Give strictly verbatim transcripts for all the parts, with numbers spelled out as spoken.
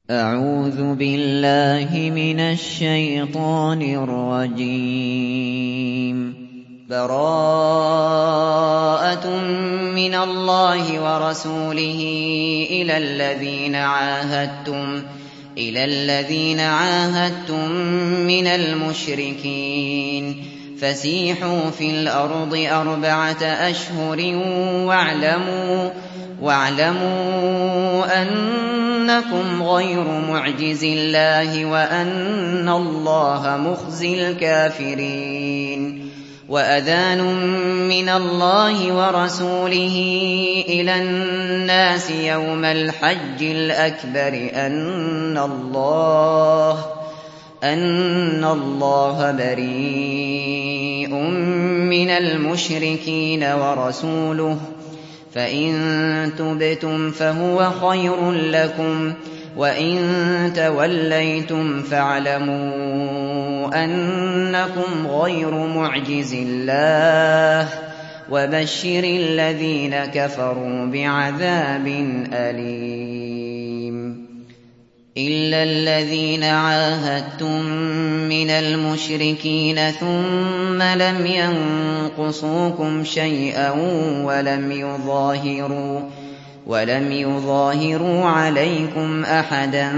أعوذ بالله من الشيطان الرجيم. براءة من الله ورسوله إلى الذين عاهدتم إلى الذين عاهدتم من المشركين فسيحوا في الأرض أربعة أشهر واعلموا واعلموا أنكم غير معجز الله وأن الله مخزي الكافرين. وأذان من الله ورسوله إلى الناس يوم الحج الأكبر أن الله أن الله بريء من المشركين ورسوله فإن تبتم فهو خير لكم وإن توليتم فاعلموا أنكم غير معجز الله وبشر الذين كفروا بعذاب أليم. إلا الذين عاهدتم من المشركين ثم لم ينقصوكم شيئا ولم يظاهروا ولم يظاهروا عليكم أحدا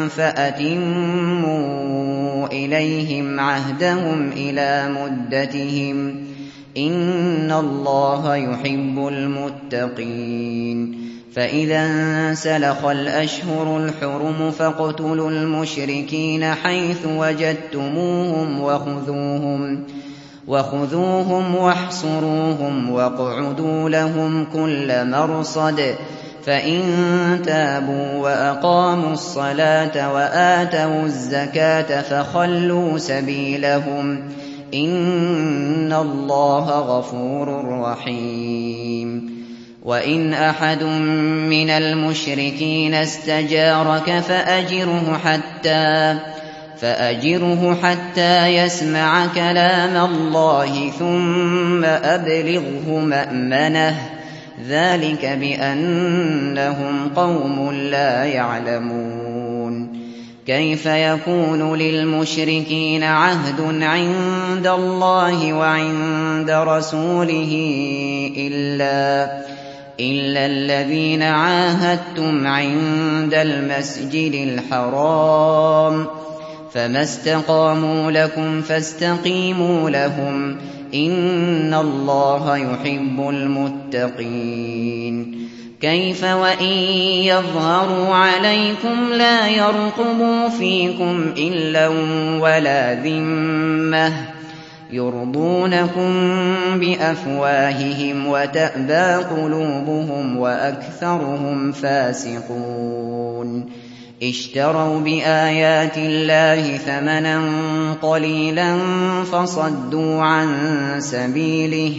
فأتموا إليهم عهدهم إلى مدتهم إن الله يحب المتقين. فإذا انسلخ الأشهر الحرم فاقتلوا المشركين حيث وجدتموهم وخذوهم وخذوهم واحصروهم واقعدوا لهم كل مرصد فإن تابوا وأقاموا الصلاة وآتوا الزكاة فخلوا سبيلهم إن الله غفور رحيم. وإن أحد من المشركين استجارك فأجره حتى فأجره حتى يسمع كلام الله ثم أبلغه مأمنه ذلك بأنهم قوم لا يعلمون. كيف يكون للمشركين عهد عند الله وعند رسوله إلا إلا الذين عاهدتم عند المسجد الحرام فما استقاموا لكم فاستقيموا لهم إن الله يحب المتقين. كيف وإن يظهروا عليكم لا يرقبوا فيكم إلا ولا ذمة يرضونكم بأفواههم وتأبى قلوبهم وأكثرهم فاسقون. اشتروا بآيات الله ثمنا قليلا فصدوا عن سبيله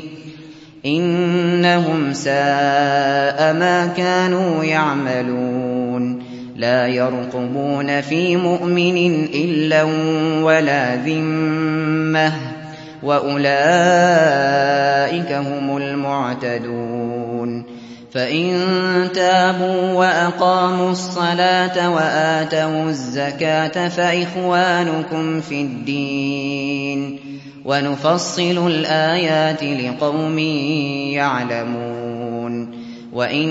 إنهم ساء ما كانوا يعملون. لا يرقبون في مؤمن إلا ولا ذمة وأولئك هم المعتدون. فإن تابوا وأقاموا الصلاة وآتوا الزكاة فإخوانكم في الدين ونفصل الآيات لقوم يعلمون. وإن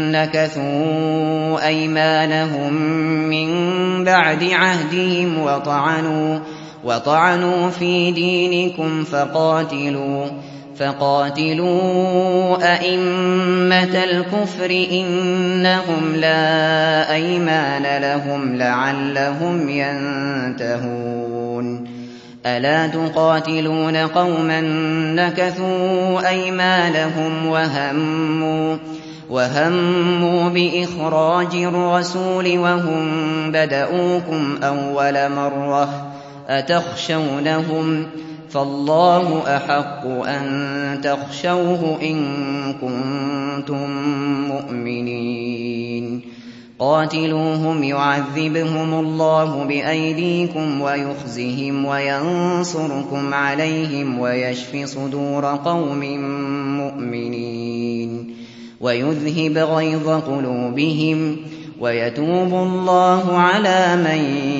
نكثوا أيمانهم من بعد عهدهم وطعنوا وطعنوا في دينكم فقاتلوا فقاتلوا أئمة الكفر إنهم لا أيمان لهم لعلهم ينتهون. ألا تقاتلون قوما نكثوا أيمانهم وهموا وهموا بإخراج الرسول وهم بدؤوكم أول مرة أتخشونهم فالله أحق أن تخشوه إن كنتم مؤمنين. قاتلوهم يعذبهم الله بأيديكم ويخزهم وينصركم عليهم ويشف صدور قوم مؤمنين ويذهب غيظ قلوبهم ويتوب الله على من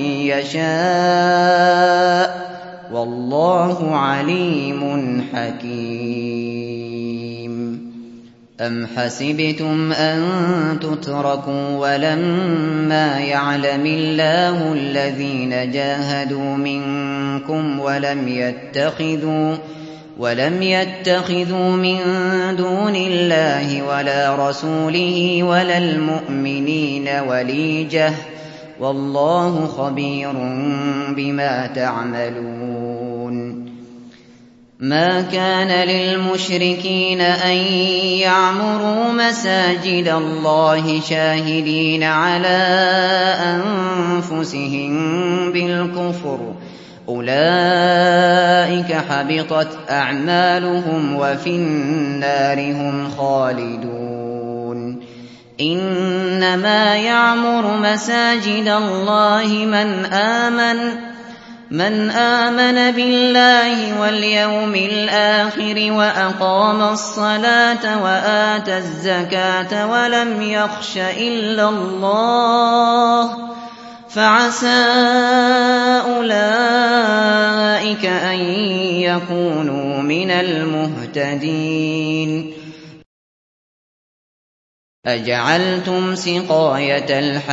يشاء والله عليم حكيم. أم حسبتم أن تتركوا ولما يعلم الله الذين جاهدوا منكم ولم يتخذوا ولم يتخذوا من دون الله ولا رسوله ولا المؤمنين وليجة والله خبير بما تعملون. ما كان للمشركين أن يعمروا مساجد الله شاهدين على أنفسهم بالكفر أولئك حبطت أعمالهم وفي النار هم خالدون. إنما يعمر مساجد الله من آمن من آمن بالله واليوم الآخر وأقام الصلاة وآتى الزكاة ولم يخش إلا الله فعسى أولئك أن يكونوا من المهتدين. أجعلتم سقاية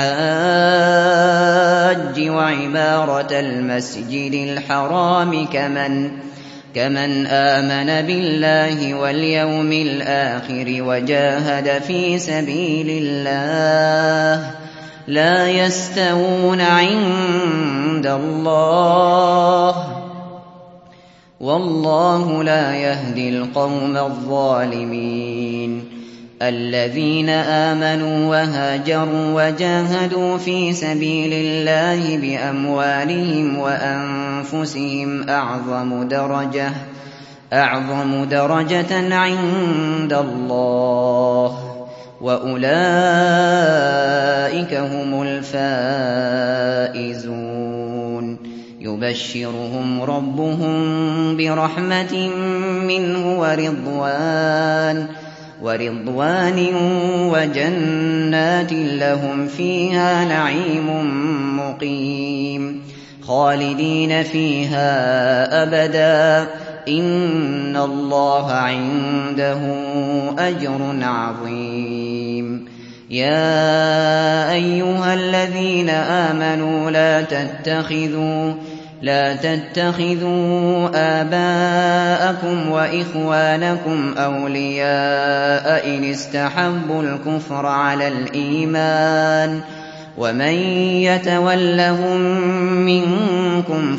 الحاج وعمارة المسجد الحرام كمن كمن آمن بالله واليوم الآخر وجاهد في سبيل الله لا يستوون عند الله والله لا يهدي القوم الظالمين. الذين آمنوا وهاجروا وجاهدوا في سبيل الله بأموالهم وأنفسهم أعظم درجة أعظم درجة عند الله وأولئك هم الفائزون. يبشرهم ربهم برحمة منه ورضوان ورضوان وجنات لهم فيها نعيم مقيم خالدين فيها أبدا إن الله عنده أجر عظيم. يا أيها الذين آمنوا لا تتخذوا لا تتخذوا آباءكم وإخوانكم أولياء إن استحبوا الكفر على الإيمان ومن يتولهم منكم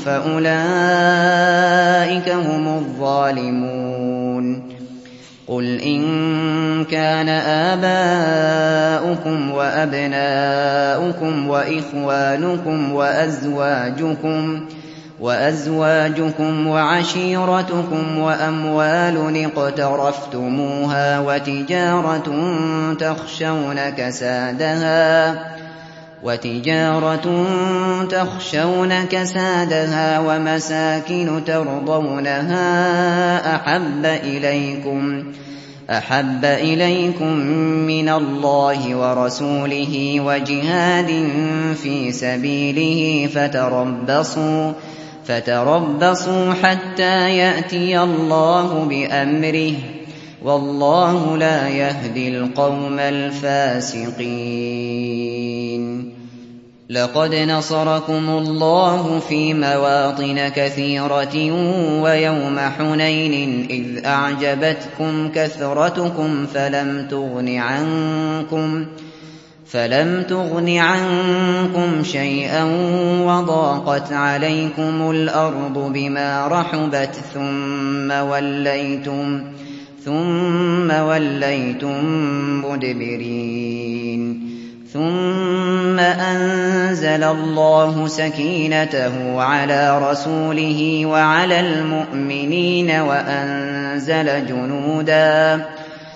فأولئك هم الظالمون. قل إن كان آباؤكم وأبناؤكم وإخوانكم وأزواجكم وأزواجكم وعشيرتكم وأموال اقترفتموها وتجارة تخشون كسادها وتجارة تخشون كسادها ومساكن ترضونها أحب إليكم أحب إليكم من الله ورسوله وجهاد في سبيله فتربصوا فتربصوا حتى يأتي الله بأمره والله لا يهدي القوم الفاسقين. لقد نصركم الله في مواطن كثيرة ويوم حنين إذ أعجبتكم كثرتكم فلم تغن عنكم فلم تغن عنكم شيئا وضاقت عليكم الأرض بما رحبت ثم وليتم ثم وليتم مدبرين. ثم أنزل الله سكينته على رسوله وعلى المؤمنين وأنزل جنودا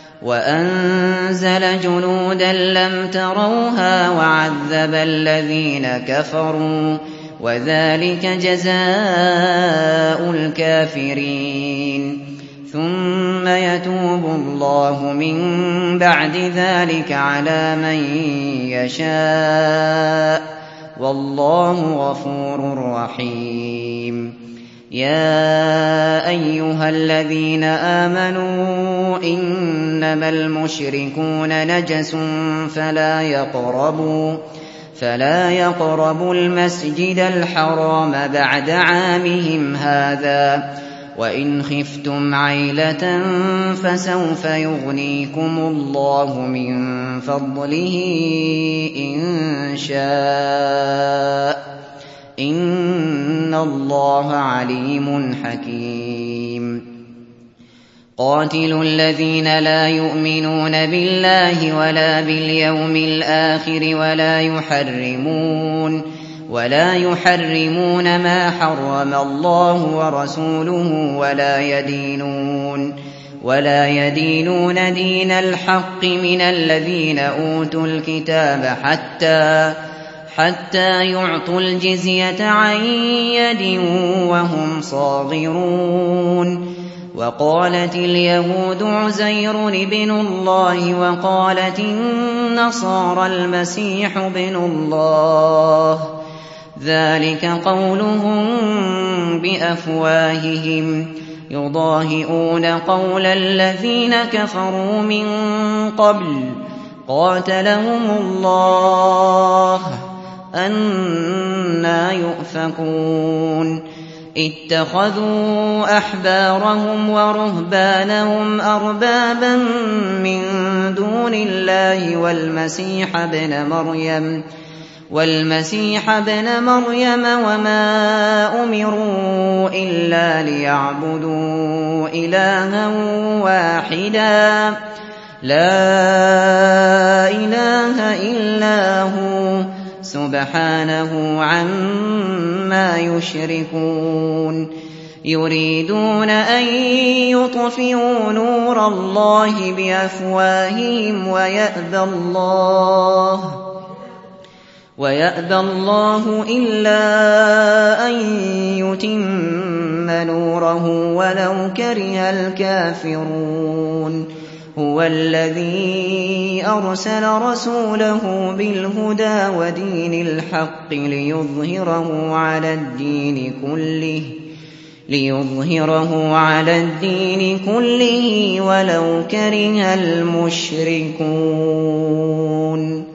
وأنزل جنودا لم تروها وعذب الذين كفروا وذلك جزاء الكافرين. ثم يتوب الله من بعد ذلك على من يشاء والله غفور رحيم. يا أيها الذين آمنوا إنما المشركون نجس فلا يقربوا فلا يقربوا المسجد الحرام بعد عامهم هذا وإن خفتم عيلة فسوف يغنيكم الله من فضله إن شاء إن الله عليم حكيم. قاتلوا الذين لا يؤمنون بالله ولا باليوم الآخر ولا يحرمون ولا يحرمون ما حرم الله ورسوله ولا يدينون ولا يدينون دين الحق من الذين أوتوا الكتاب حتى حتى يعطوا الجزية عن يد وهم صاغرون. وقالت اليهود عزير ابن الله وقالت النصارى المسيح ابن الله ذلك قولهم بأفواههم يضاهئون قول الذين كفروا من قبل قاتلهم الله أنى يؤفكون. اتخذوا أحبارهم ورهبانهم أربابا من دون الله والمسيح ابن مريم والمسيح ابن مريم وما أمروا إلا ليعبدوا إلها واحدا لا إله إلا هو سبحانه عما يشركون. يريدون أن يطفئوا نور الله بأفواههم ويأبى الله ويأبى الله إلا أن يتم نوره ولو كره الكافرون. هو الذي أرسل رسوله بالهدى ودين الحق ليظهره على الدين كله ليظهره على الدين كله ولو كره المشركون.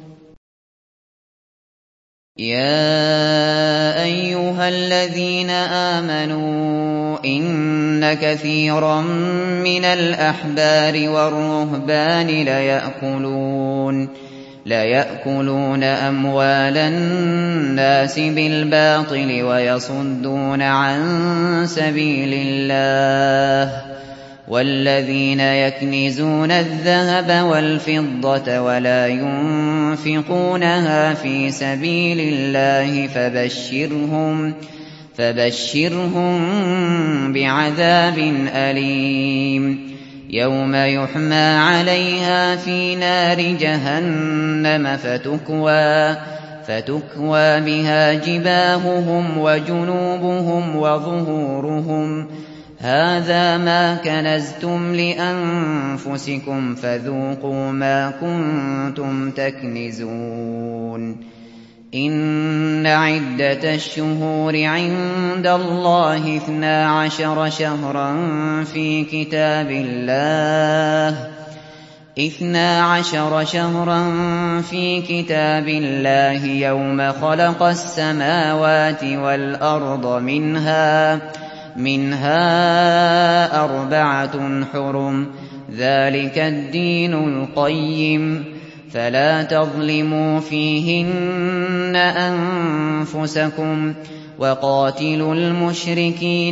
يا أيها الذين آمنوا إن كثيرا من الأحبار والرهبان ليأكلون ليأكلون أموال الناس بالباطل ويصدون عن سبيل الله والذين يكنزون الذهب والفضة ولا ينفقونها في سبيل الله فبشرهم فبشرهم بعذاب أليم. يوم يحمى عليها في نار جهنم فتكوى فتكوى بها جباههم وجنوبهم وظهورهم هذا ما كنزتم لأنفسكم فذوقوا ما كنتم تكنزون. إن عدة الشهور عند الله اثنا عشر شهرا في كتاب الله اثنا عشر شهرا في كتاب الله يوم خلق السماوات والأرض منها منها أربعة حرم ذلك الدين القيم فلا تظلموا فيهن أنفسكم وقاتلوا المشركين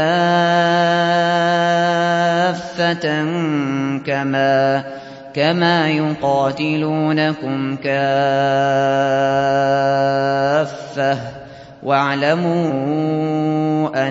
كافة كما كما يقاتلونكم كافة واعلموا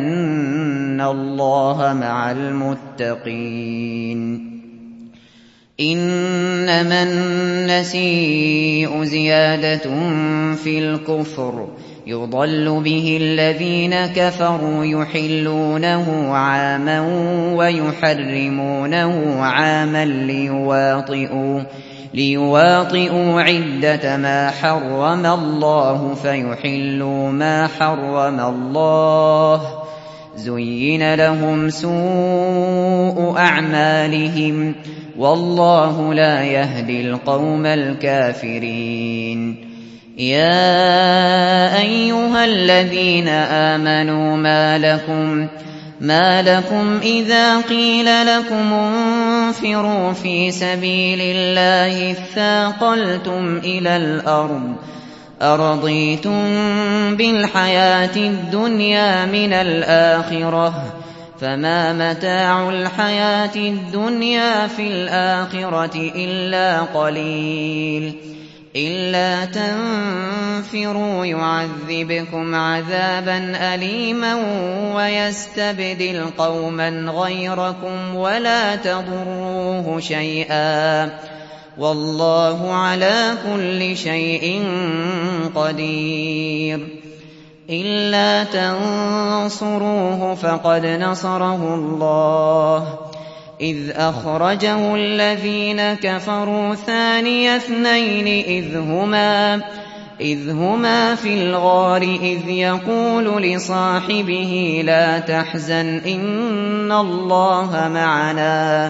أن الله مع المتقين. إنما النسيء زيادة في الكفر يضل به الذين كفروا يحلونه عاما ويحرمونه عاما ليواطئوا, ليواطئوا عدة ما حرم الله فيحلوا ما حرم الله. زين لهم سوء أعمالهم والله لا يهدي القوم الكافرين. يا أيها الذين آمنوا ما لكم ما لكم إذا قيل لكم انفروا في سبيل الله اثاقلتم إلى الأرض أرضيتم بالحياة الدنيا من الآخرة فما متاع الحياة الدنيا في الآخرة إلا قليل. إلا تنفروا يعذبكم عذابا أليما ويستبدل قوما غيركم ولا تضروه شيئا والله على كل شيء قدير. إلا تنصروه فقد نصره الله إذ أخرجه الذين كفروا ثاني اثنين إذ هما, إذ هما في الغار إذ يقول لصاحبه لا تحزن إن الله معنا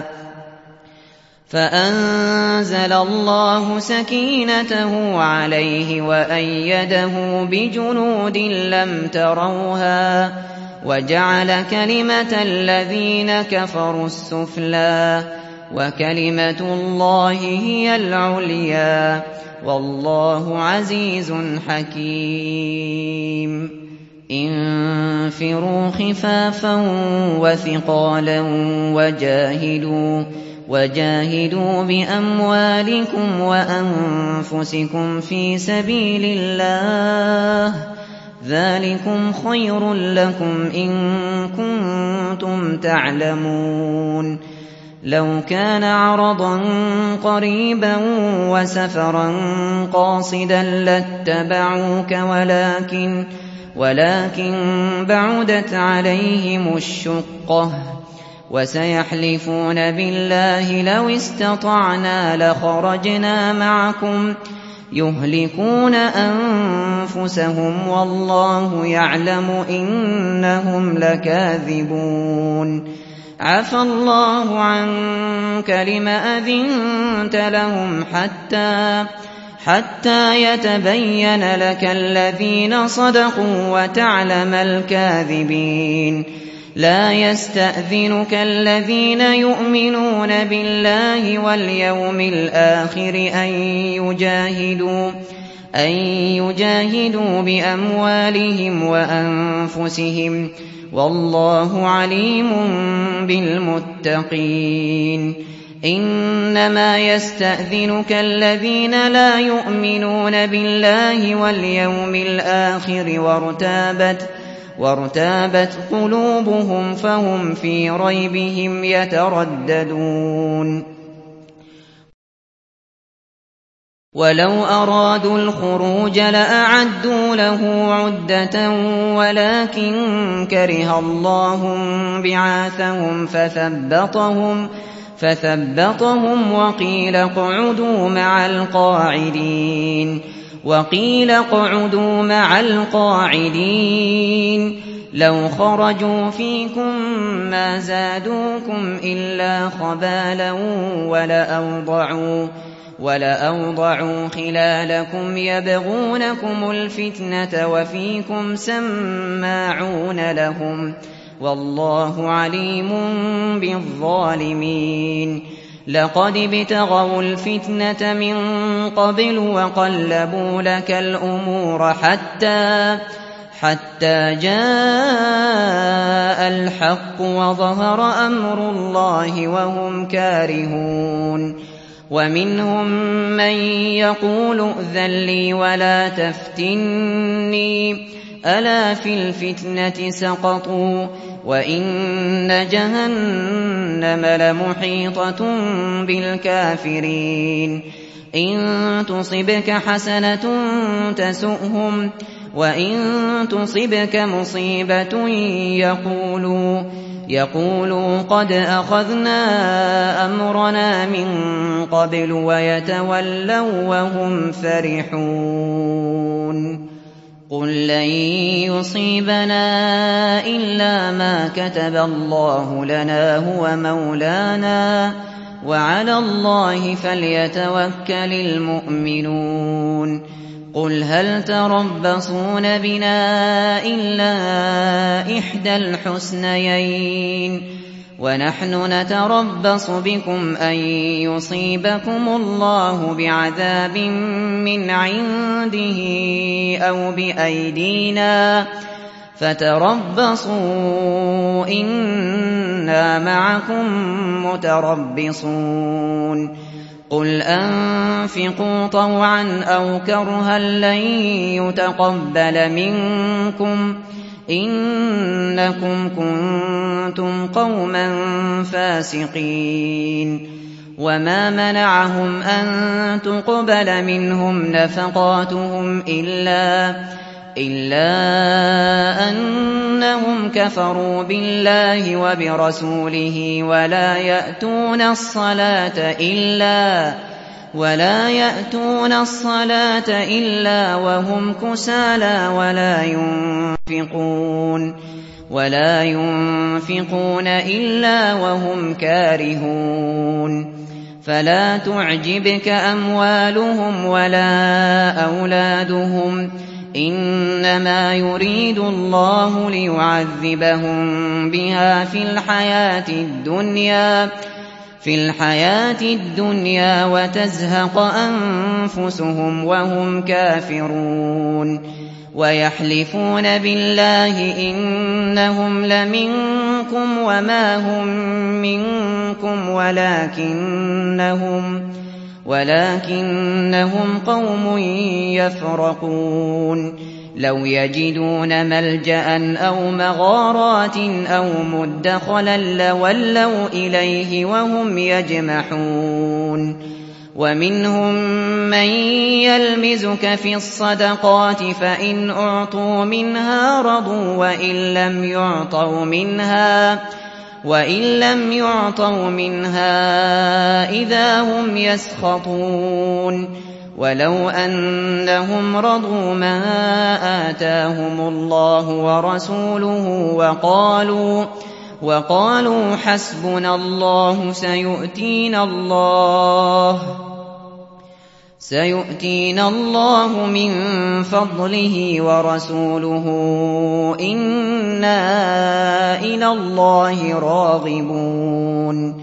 فأنزل الله سكينته عليه وأيده بجنود لم تروها وجعل كلمة الذين كفروا السفلى وكلمة الله هي العليا والله عزيز حكيم. انفروا خفافا وثقالا وجاهدوا وجاهدوا بأموالكم وأنفسكم في سبيل الله ذلكم خير لكم إن كنتم تعلمون. لو كان عرضا قريبا وسفرا قاصدا لاتبعوك ولكن ولكن بعدت عليهم الشقة وسيحلفون بالله لو استطعنا لخرجنا معكم يهلكون أنفسهم والله يعلم إنهم لكاذبون. عفى الله عنك لم أذنت لهم حتى حتى يتبين لك الذين صدقوا وتعلم الكاذبين. لا يستأذنك الذين يؤمنون بالله واليوم الآخر أن يجاهدوا أن يجاهدوا بأموالهم وأنفسهم والله عليم بالمتقين. إنما يستأذنك الذين لا يؤمنون بالله واليوم الآخر وارتابت وارتابت قلوبهم فهم في ريبهم يترددون. ولو أرادوا الخروج لأعدوا له عدة ولكن كره الله بعاثهم فثبطهم فثبطهم وقيل اقعدوا مع القاعدين وقيل اقعدوا مع القاعدين. لو خرجوا فيكم ما زادوكم إلا خبالا ولأوضعوا ولأوضعوا خلالكم يبغونكم الفتنة وفيكم سماعون لهم والله عليم بالظالمين. لقد ابتغوا الفتنة من قبل وقلبوا لك الأمور حتى حتى جاء الحق وظهر أمر الله وهم كارهون. ومنهم من يقول ائذن لي ولا تفتني ألا في الفتنة سقطوا وإن جهنم لمحيطة بالكافرين إن تصبك حسنة تسؤهم وإن تصبك مصيبة يقولوا يقولوا قد أخذنا أمرنا من قبل ويتولوا وهم فرحون قل لن يصيبنا إلا ما كتب الله لنا هو مولانا وعلى الله فليتوكل المؤمنون قل هل تربصون بنا إلا إحدى الحسنيين ونحن نتربص بكم أن يصيبكم الله بعذاب من عنده أو بأيدينا فتربصوا إنا معكم متربصون قل أنفقوا طوعا أو كرها لن يتقبل منكم إنكم كنتم قوما فاسقين وما منعهم أن تقبل منهم نفقاتهم إلا إلا أنهم كفروا بالله وبرسوله ولا يأتون الصلاة إلا ولا يأتون الصلاة إلا وهم كسالى ولا ينفقون ولا ينفقون إلا وهم كارهون فلا تعجبك أموالهم ولا أولادهم إنما يريد الله ليعذبهم بها في الحياة الدنيا في الحياة الدنيا وتزهق أنفسهم وهم كافرون ويحلفون بالله إنهم لمنكم وما هم منكم ولكنهم ولكنهم قوم يفرقون لو يجدون ملجأ أو مغارات أو مدخلا لولوا إليه وهم يجمحون ومنهم من يلمزك في الصدقات فإن أعطوا منها رضوا وإن لم يعطوا منها وإن لم يعطوا منها إذا هم يسخطون ولو أنهم رضوا ما آتاهم الله ورسوله وقالوا وقالوا حسبنا الله سيؤتينا الله سيؤتينا الله من فضله ورسوله إنا إلى الله راغبون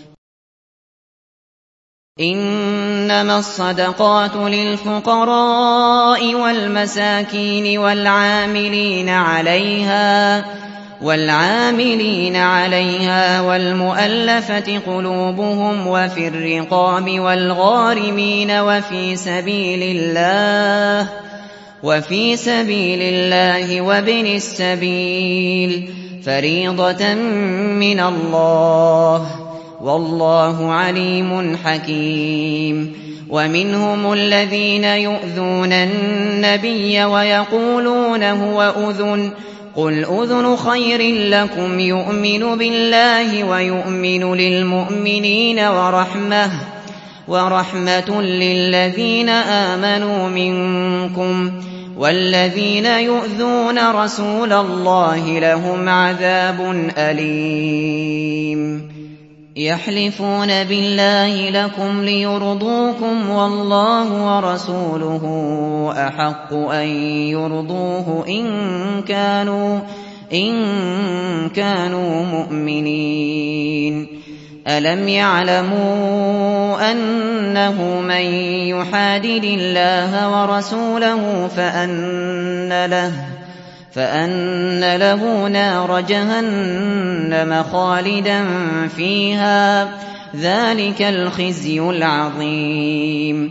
إنما الصدقات للفقراء والمساكين والعاملين عليها والعاملين عليها والمؤلفة قلوبهم وفي الرقاب والغارمين وفي سبيل الله وفي سبيل الله وابن السبيل فريضة من الله والله عليم حكيم ومنهم الذين يؤذون النبي ويقولون هو أذن قل أذن خير لكم يؤمن بالله ويؤمن للمؤمنين ورحمة ورحمة للذين آمنوا منكم والذين يؤذون رسول الله لهم عذاب أليم يحلفون بالله لكم ليرضوكم والله ورسوله أحق أن يرضوه إن كانوا إن كانوا مؤمنين ألم يعلموا أنه من يحادد الله ورسوله فأن له فأن له نار جهنم خالدا فيها ذلك الخزي العظيم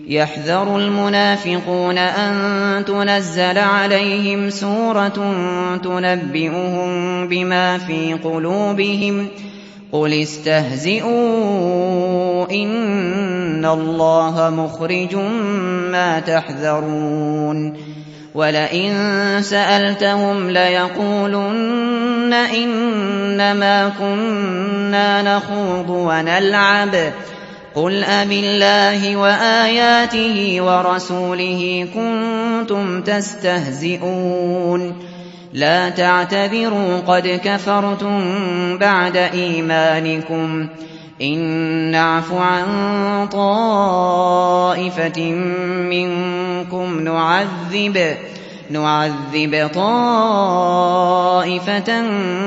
يحذر المنافقون أن تنزل عليهم سورة تنبئهم بما في قلوبهم قل استهزئوا إن الله مخرج ما تحذرون ولئن سألتهم ليقولن إنما كنا نخوض ونلعب قل أبالله وآياته ورسوله كنتم تستهزئون لا تعتذروا قد كفرتم بعد إيمانكم إن نعف عن طائفة منكم نعذب نعذب طائفة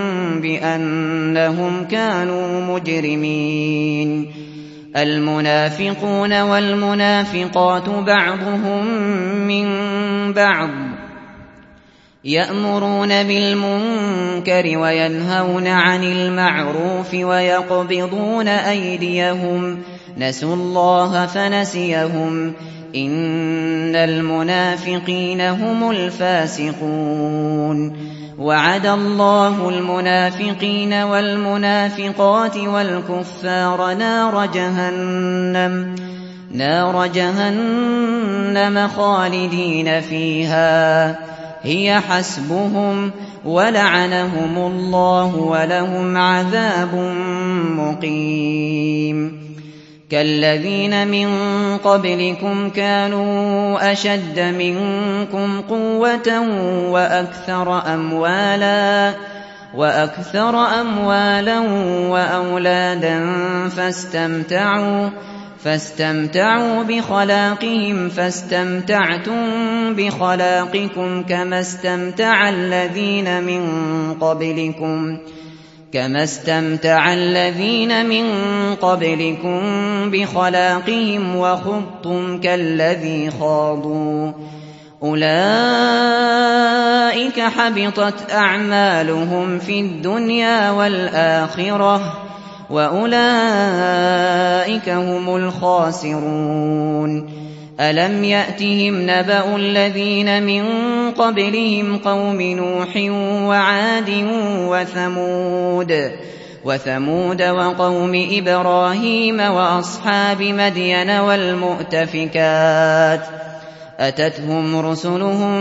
بأنهم كانوا مجرمين المنافقون والمنافقات بعضهم من بعض يأمرون بالمنكر وينهون عن المعروف ويقبضون أيديهم نسوا الله فنسيهم إن المنافقين هم الفاسقون وعد الله المنافقين والمنافقات والكفار نار جهنم نار جهنم خالدين فيها هي حسبهم ولعنهم الله ولهم عذاب مقيم كالذين من قبلكم كانوا أشد منكم قوة وأكثر أموالا وأكثر أموالا وأولادا فاستمتعوا فاستمتعوا بخلاقهم فاستمتعتم بخلاقكم كما استمتع الذين من قبلكم كما استمتع الذين من قبلكم بخلاقهم وخضتم كالذي خاضوا أولئك حبطت أعمالهم في الدنيا والآخرة وأولئك هم الخاسرون ألم يأتهم نبأ الذين من قبلهم قوم نوح وعاد وثمود وثمود وقوم إبراهيم وأصحاب مدين والمؤتفكات أتتهم رسلهم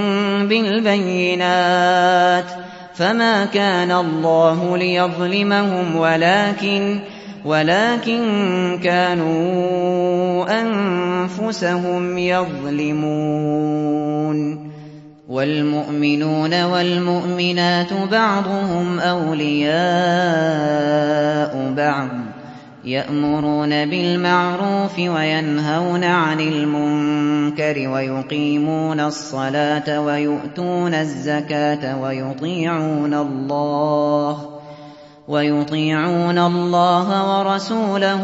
بالبينات فما كان الله ليظلمهم ولكن ولكن كانوا أنفسهم يظلمون والمؤمنون والمؤمنات بعضهم أولياء بعض يأمرون بالمعروف وينهون عن المنكر ويقيمون الصلاة ويؤتون الزكاة ويطيعون الله ويطيعون الله ورسوله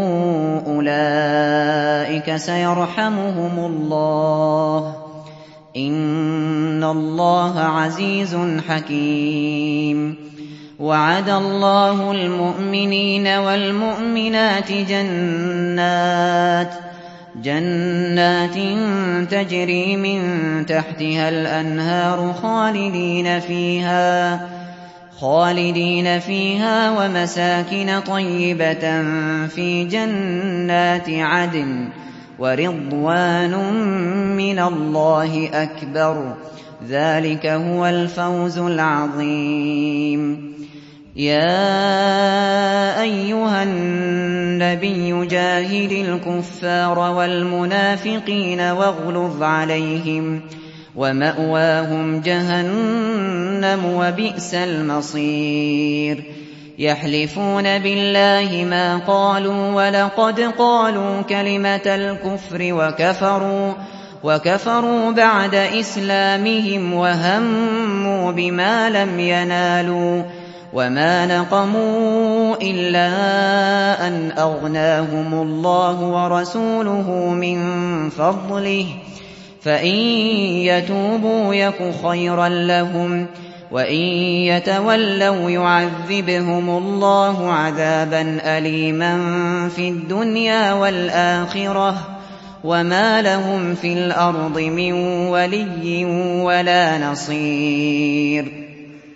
أولئك سيرحمهم الله إن الله عزيز حكيم وعد الله المؤمنين والمؤمنات جنات جنات تجري من تحتها الأنهار خالدين فيها خالدين فيها ومساكن طيبة في جنات عدن ورضوان من الله أكبر ذلك هو الفوز العظيم يا أيها النبي جاهد الكفار والمنافقين واغلظ عليهم ومأواهم جهنم وبئس المصير يحلفون بالله ما قالوا ولقد قالوا كلمة الكفر وكفروا وكفروا بعد إسلامهم وهموا بما لم ينالوا وما نقموا إلا أن أغناهم الله ورسوله من فضله فإن يتوبوا يك خيرا لهم وإن يتولوا يعذبهم الله عذابا أليما في الدنيا والآخرة وما لهم في الأرض من ولي ولا نصير.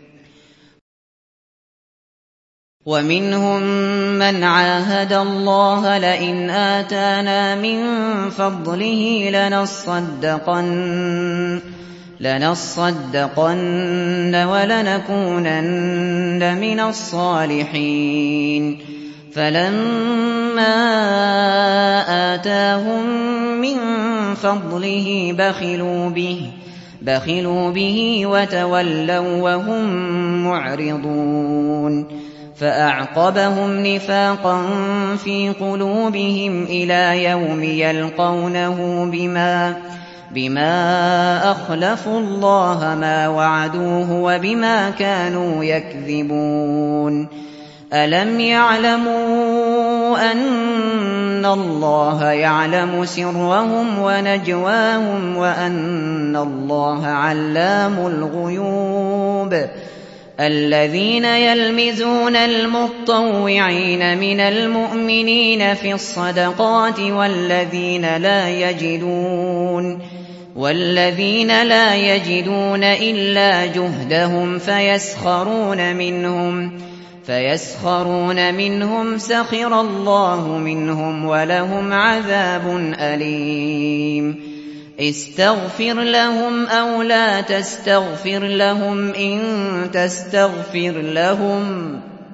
ومنهم من عاهد الله لئن آتانا من فضله لنصدقن لنصدقن ولنكونن من الصالحين. فلما آتاهم من فضله بخلوا به بخلوا به وتولوا وهم معرضون. فأعقبهم نفاقا في قلوبهم إلى يوم يلقونه بما بما أخلفوا الله ما وعدوه وبما كانوا يكذبون. ألم يعلموا أن الله يعلم سرهم ونجواهم وأن الله علام الغيوب. الذين يلمزون المطوعين من المؤمنين في الصدقات والذين لا يجدون والذين لا يجدون إلا جهدهم فيسخرون منهم فيسخرون منهم سخر الله منهم ولهم عذاب أليم. استغفر لهم أو لا تستغفر لهم إن تستغفر لهم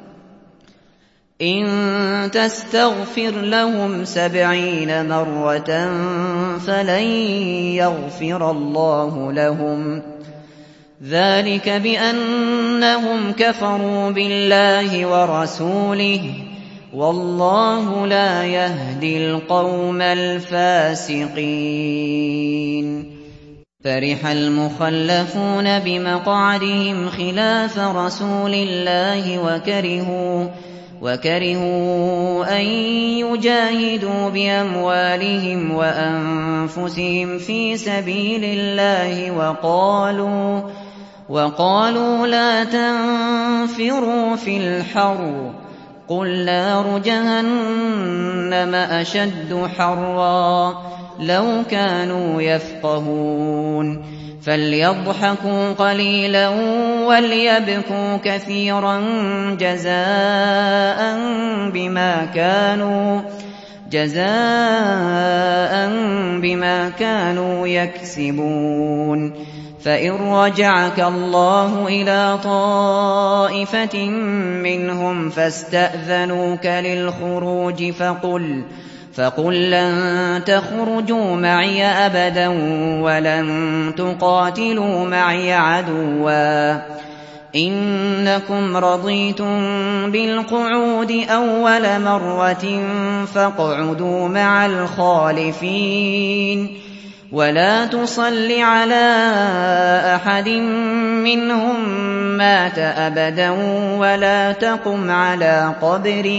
إن تستغفر لهم سبعين مرة فلن يغفر الله لهم. ذلك بأنهم كفروا بالله ورسوله والله لا يهدي القوم الفاسقين. فرح المخلفون بمقعدهم خلاف رسول الله وكرهوا وكرهوا أن يجاهدوا بأموالهم وأنفسهم في سبيل الله وقالوا وقالوا لا تنفروا في الحر قل نار جهنم أشد حرا لو كانوا يفقهون. فليضحكوا قليلا وليبكوا كثيرا جزاء بما كانوا جزاء بما كانوا يكسبون. فإن رجعك الله إلى طائفة منهم فاستأذنوك للخروج فقل فقل لن تخرجوا معي أبدا ولن تقاتلوا معي عدوا إنكم رضيتم بالقعود أول مرة فاقعدوا مع الخالفين. ولا تصل على أحد منهم مات أبدا ولا تقم على قبره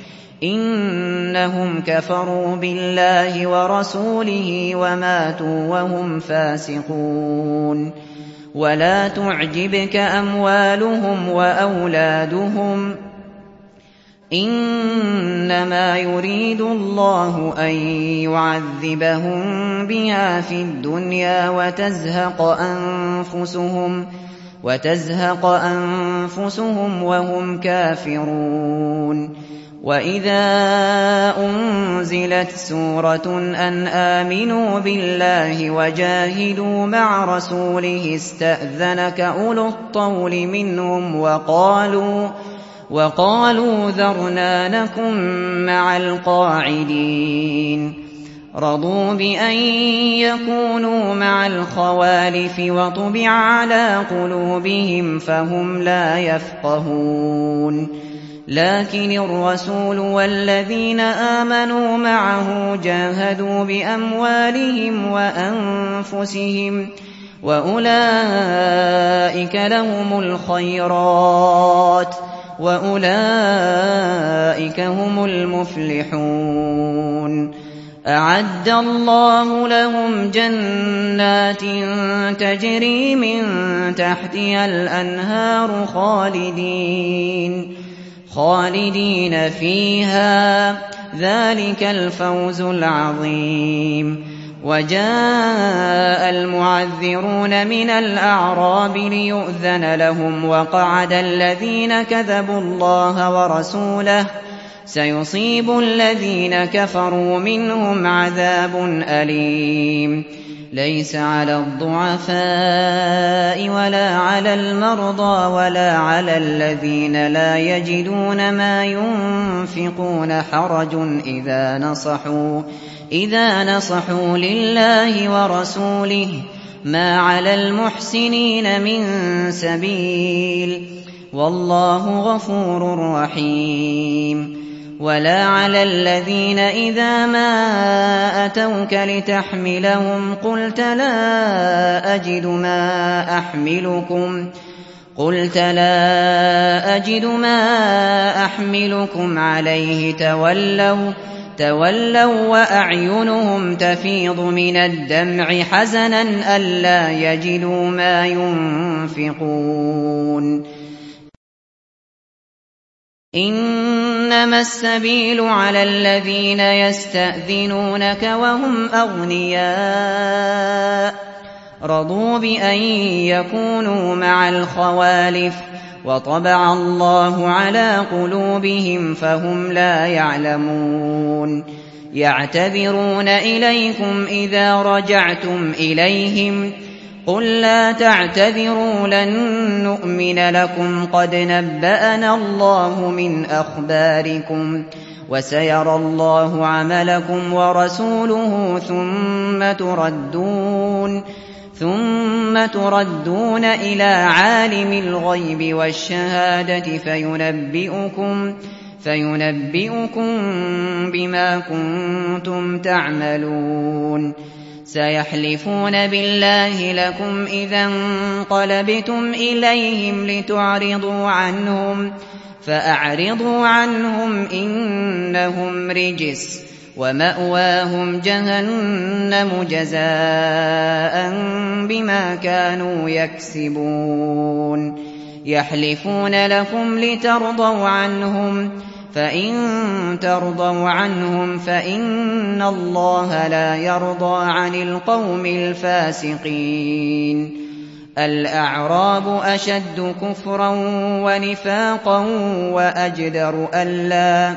إنهم كفروا بالله ورسوله وماتوا وهم فاسقون. ولا تعجبك أموالهم وأولادهم إنما يريد الله أن يعذبهم بها في الدنيا وتزهق أنفسهم وتزهق أنفسهم وهم كافرون. وإذا أنزلت سورة أن آمنوا بالله وجاهدوا مع رسوله استأذنك أولو الطول منهم وقالوا وقالوا ذرنا نكن مع القاعدين. رضوا بأن يكونوا مع الخوالف وطبع على قلوبهم فهم لا يفقهون. لكن الرسول والذين آمنوا معه جاهدوا بأموالهم وأنفسهم وأولئك لهم الخيرات وأولئك هم المفلحون. أعد الله لهم جنات تجري من تحتها الأنهار خالدين خالدين فيها ذلك الفوز العظيم. وجاء المعذرون من الأعراب ليؤذن لهم وقعد الذين كذبوا الله ورسوله سيصيب الذين كفروا منهم عذاب أليم. ليس على الضعفاء ولا على المرضى ولا على الذين لا يجدون ما ينفقون حرج إذا نصحوا إذا نصحوا لله ورسوله ما على المحسنين من سبيل والله غفور رحيم. ولا على الذين إذا ما أتوك لتحملهم قلت لا أجد ما أحملكم قلت لا أجد ما أحملكم عليه تولوا تولوا وأعينهم تفيض من الدمع حزنا ألا يجدوا ما ينفقون. إنما السبيل على الذين يستأذنونك وهم أغنياء رضوا بأن يكونوا مع الخوالف وطبع الله على قلوبهم فهم لا يعلمون. يعتذرون إليكم إذا رجعتم إليهم قل لا تعتذروا لن نؤمن لكم قد نبأنا الله من أخباركم وسيرى الله عملكم ورسوله ثم تردون ثم تردون إلى عالم الغيب والشهادة فينبئكم فينبئكم بما كنتم تعملون. سيحلفون بالله لكم إذا انقلبتم إليهم لتعرضوا عنهم فأعرضوا عنهم إنهم رجس ومأواهم جهنم جزاء بما كانوا يكسبون. يحلفون لكم لترضوا عنهم فإن ترضوا عنهم فإن الله لا يرضى عن القوم الفاسقين. الأعراب أشد كفرا ونفاقا وأجدر ألا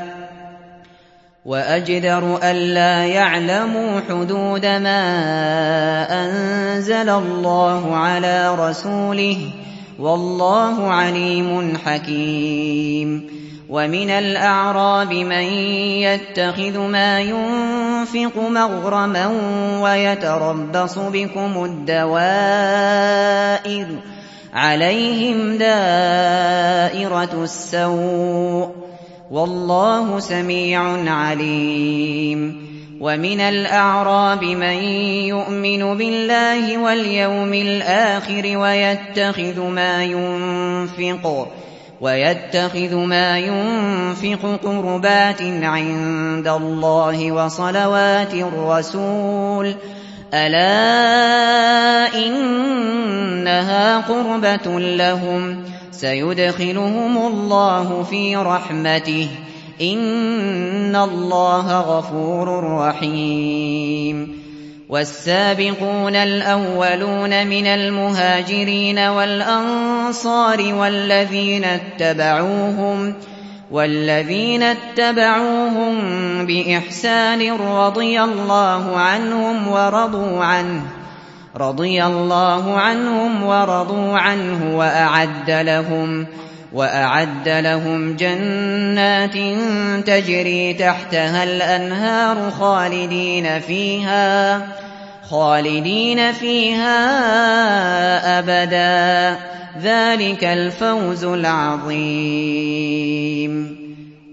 وأجدر ألا يعلموا حدود ما أنزل الله على رسوله والله عليم حكيم. ومن الأعراب من يتخذ ما ينفق مغرما ويتربص بكم الدوائر عليهم دائرة السوء والله سميع عليم. ومن الأعراب من يؤمن بالله واليوم الآخر ويتخذ ما ينفق ويتخذ ما ينفق قربات عند الله وصلوات الرسول ألا إنها قربة لهم سيدخلهم الله في رحمته إن الله غفور رحيم. والسابقون الأولون من المهاجرين والأنصار والذين اتبعوهم والذين اتبعوهم بإحسان رضي الله عنهم ورضوا عنه رضي الله عنهم ورضوا عنه وأعد لهم وأعد لهم جنات تجري تحتها الأنهار خالدين فيها خالدين فيها أبدا ذلك الفوز العظيم.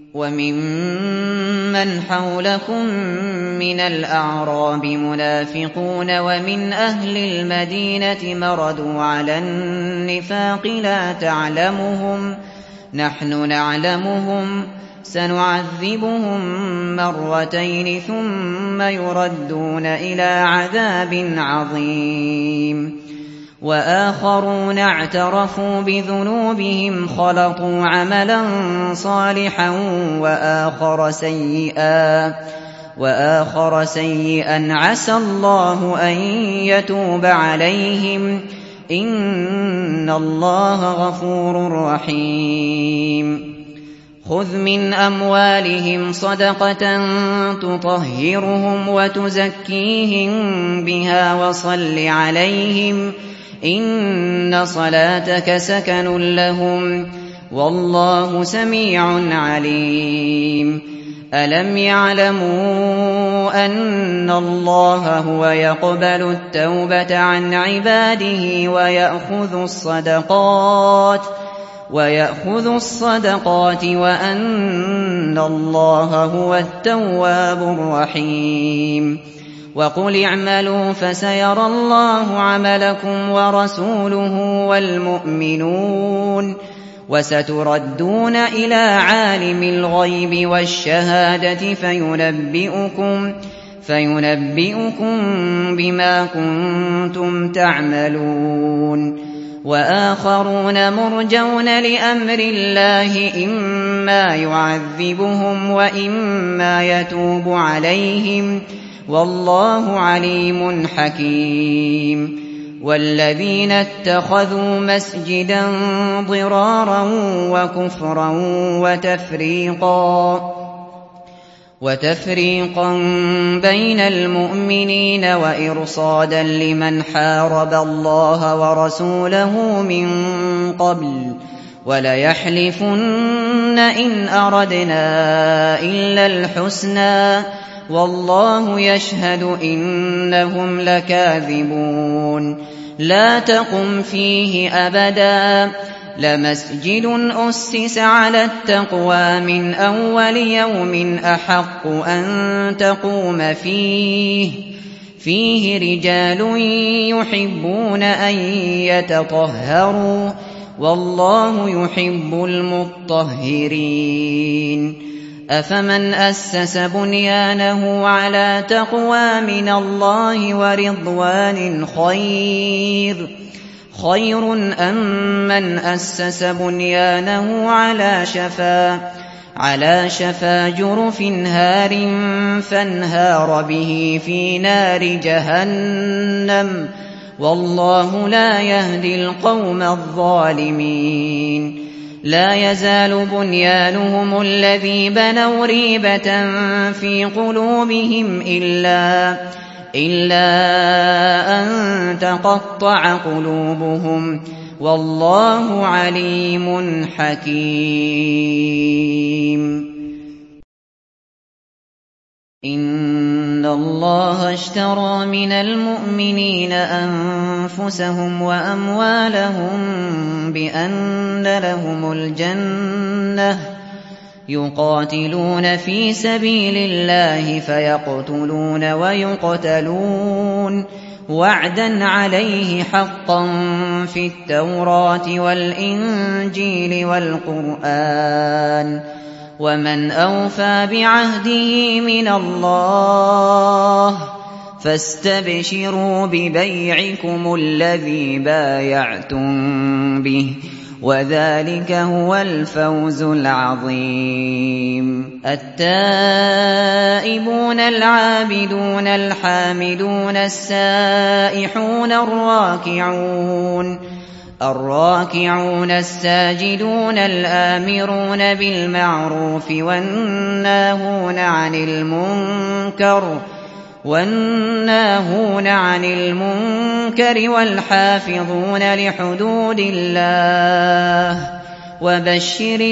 وممن حولكم من الأعراب منافقون ومن أهل المدينة مردوا على النفاق لا تعلمهم نحن نعلمهم سنعذبهم مرتين ثم يردون إلى عذاب عظيم. وآخرون اعترفوا بذنوبهم خلطوا عملا صالحا وآخر سيئا وآخر سيئا عسى الله أن يتوب عليهم إن الله غفور رحيم خذ من أموالهم صدقة تطهرهم وتزكيهم بها وصل عليهم إن صلاتك سكن لهم والله سميع عليم ألم يعلموا أن الله هو يقبل التوبة عن عباده ويأخذ الصدقات ويأخذ الصدقات وأن الله هو التواب الرحيم وقل اعملوا فسيرى الله عملكم ورسوله والمؤمنون وستردون إلى عالم الغيب والشهادة فينبئكم فينبئكم بما كنتم تعملون وآخرون مرجون لأمر الله إما يعذبهم وإما يتوب عليهم والله عليم حكيم والذين اتخذوا مسجدا ضرارا وكفرا وتفريقا وتفريقا بين المؤمنين وإرصادا لمن حارب الله ورسوله من قبل وليحلفن إن أردنا إلا الحسنى والله يشهد إنهم لكاذبون لا تقم فيه أبدا لمسجد أسس على التقوى من أول يوم أحق أن تقوم فيه فيه رجال يحبون أن يتطهروا والله يحب المطهرين أفمن أسس بنيانه على تقوى من الله ورضوان خير خير أم من أسس بنيانه على شفا على شفا جرف هار فانهار به في نار جهنم والله لا يهدي القوم الظالمين لا يزال بنيانهم الذي بنوا ريبة في قلوبهم إلا إلا أن تقطع قلوبهم والله عليم حكيم إن الله اشترى من المؤمنين أنفسهم وأموالهم بأن لهم الجنة يقاتلون في سبيل الله فيقتلون ويقتلون وعدا عليه حقا في التوراة والإنجيل والقرآن ومن أوفى بعهده من الله فاستبشروا ببيعكم الذي بايعتم به وذلك هو الفوز العظيم التائبون العابدون الحامدون السائحون الراكعون الراكعون الساجدون الآمرون بالمعروف والناهون عن المنكر والناهون عن المنكر والحافظون لحدود الله وبشر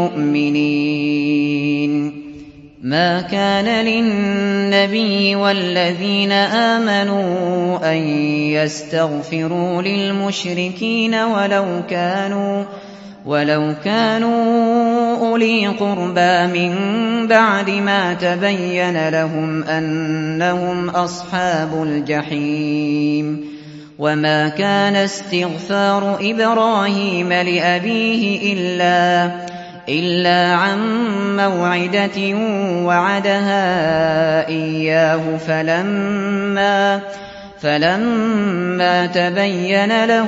المؤمنين ما كان للنبي والذين آمنوا أن يستغفروا للمشركين ولو كانوا ولو كانوا أولي قربى من بعد ما تبين لهم أنهم أصحاب الجحيم وما كان استغفار إبراهيم لأبيه إلا إلا عن موعدة وعدها إياه فلما فلما تبين له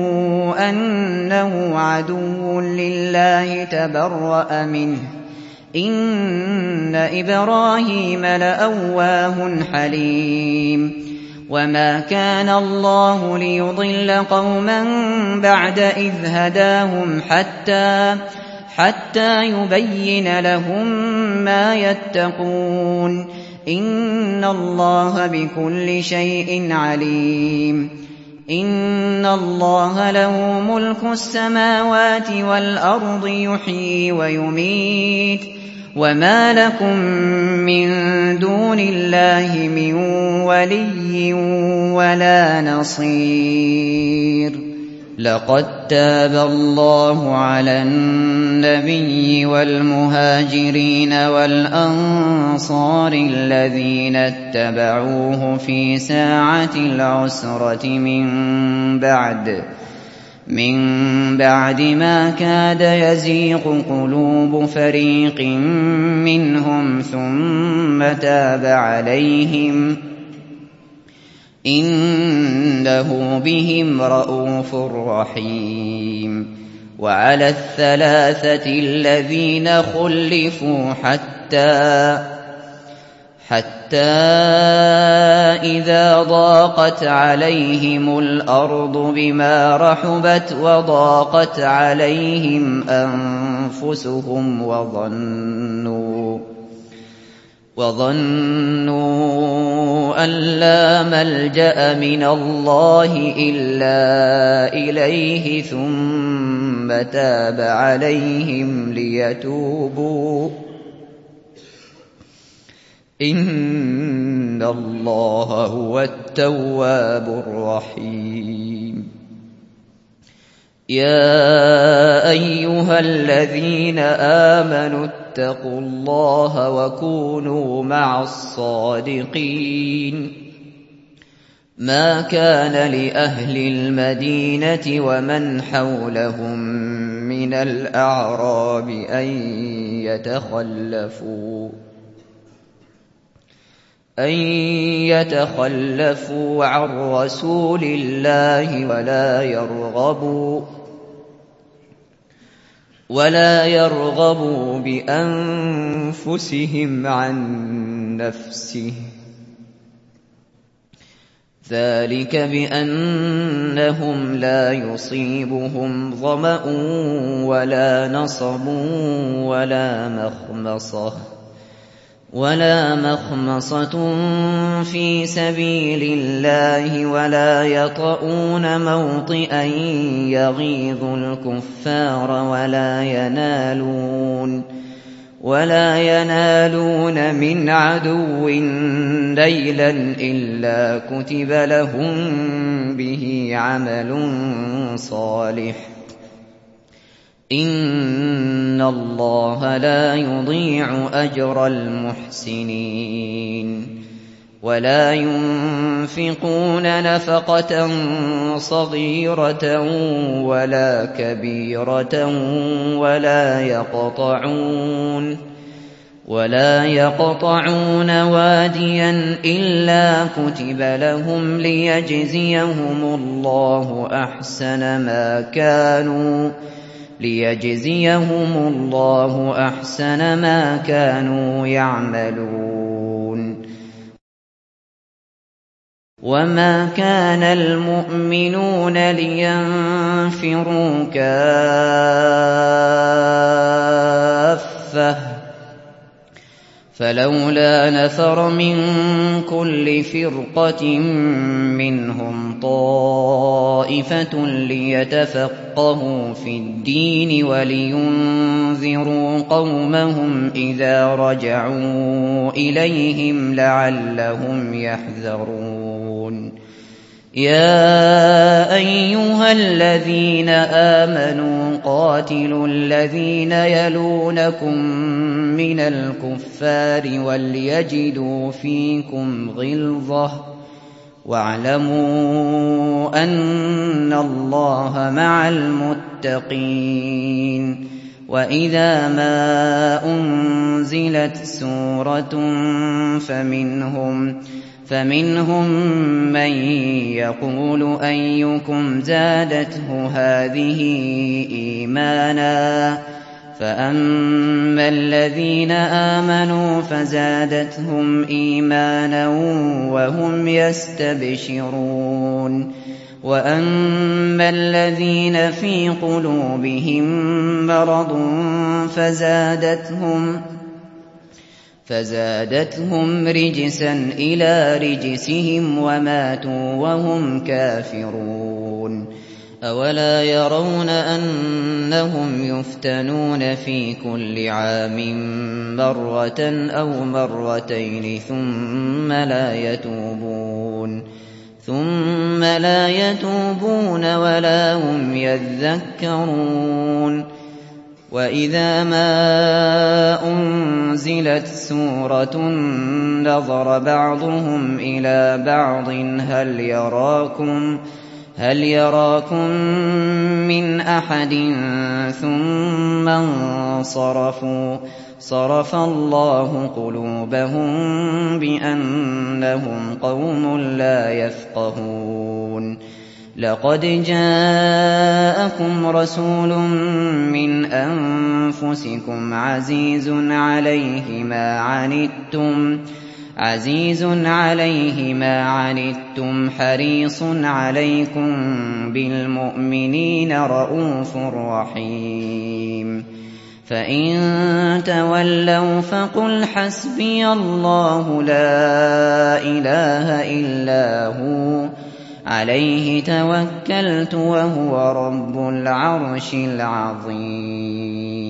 أنه عدو لله تبرأ منه إن إبراهيم لأواه حليم وما كان الله ليضل قوما بعد إذ هداهم حتى حتى يبين لهم ما يتقون إن الله بكل شيء عليم إن الله له ملك السماوات والأرض يحيي ويميت وما لكم من دون الله من ولي ولا نصير لقد تاب الله على النبي والمهاجرين والأنصار الذين اتبعوه في ساعة العسرة من بعد من بعد ما كاد يزيغ قلوب فريق منهم ثم تاب عليهم إنه بهم رءوف رحيم وعلى الثلاثة الذين خلفوا حتى حتى إذا ضاقت عليهم الأرض بما رحبت وضاقت عليهم أنفسهم وظنوا وظنوا أن لا ملجأ من الله إلا إليه ثم تاب عليهم ليتوبوا إن الله هو التواب الرحيم يا أيها الذين آمنوا اتقوا الله وكونوا مع الصادقين ما كان لأهل المدينة ومن حولهم من الأعراب أن يتخلفوا أن يتخلفوا عن رسول الله ولا يرغبوا ولا يرغبوا بأنفسهم عن نفسه ذلك بأنهم لا يصيبهم ظمأ ولا نصب ولا مخمصة ولا مخمصة في سبيل الله ولا يطؤون موطئا يغيظ الكفار ولا ينالون ولا ينالون من عدو نيلا إلا كتب لهم به عمل صالح إن الله لا يضيع أجر المحسنين ولا ينفقون نفقة صغيرة ولا كبيرة ولا يقطعون ولا يقطعون واديا إلا كتب لهم ليجزيهم الله أحسن ما كانوا ليجزيهم الله أحسن ما كانوا يعملون وما كان المؤمنون لينفروا كافة فلولا نفر من كل فرقة منهم طائفة ليتفقهوا في الدين ولينذروا قومهم إذا رجعوا إليهم لعلهم يحذرون يا أيها الذين آمنوا قاتلوا الذين يلونكم من الكفار وليجدوا فيكم غلظة واعلموا أن الله مع المتقين وإذا ما أنزلت سورة فمنهم فمنهم من يقول أيكم زادته هذه إيمانا فأما الذين آمنوا فزادتهم إيمانا وهم يستبشرون وأما الذين في قلوبهم مرض فزادتهم فزادتهم رجسا إلى رجسهم وماتوا وهم كافرون أولا يرون أنهم يفتنون في كل عام مرة أو مرتين ثم لا يتوبون ثم لا يتوبون ولا هم يذكرون وإذا ما أنزلت سورة نظر بعضهم إلى بعض هل يراكم هل يراكم من أحد ثم انصرفوا صرف الله قلوبهم بأنهم قوم لا يفقهون لقد جاءكم رسول من أنفسكم عزيز عليه ما عنتم عزيز عليه ما عنتم حريص عليكم بالمؤمنين رءوف رحيم فإن تولوا فقل حسبي الله لا إله إلا هو عليه توكلت وهو رب العرش العظيم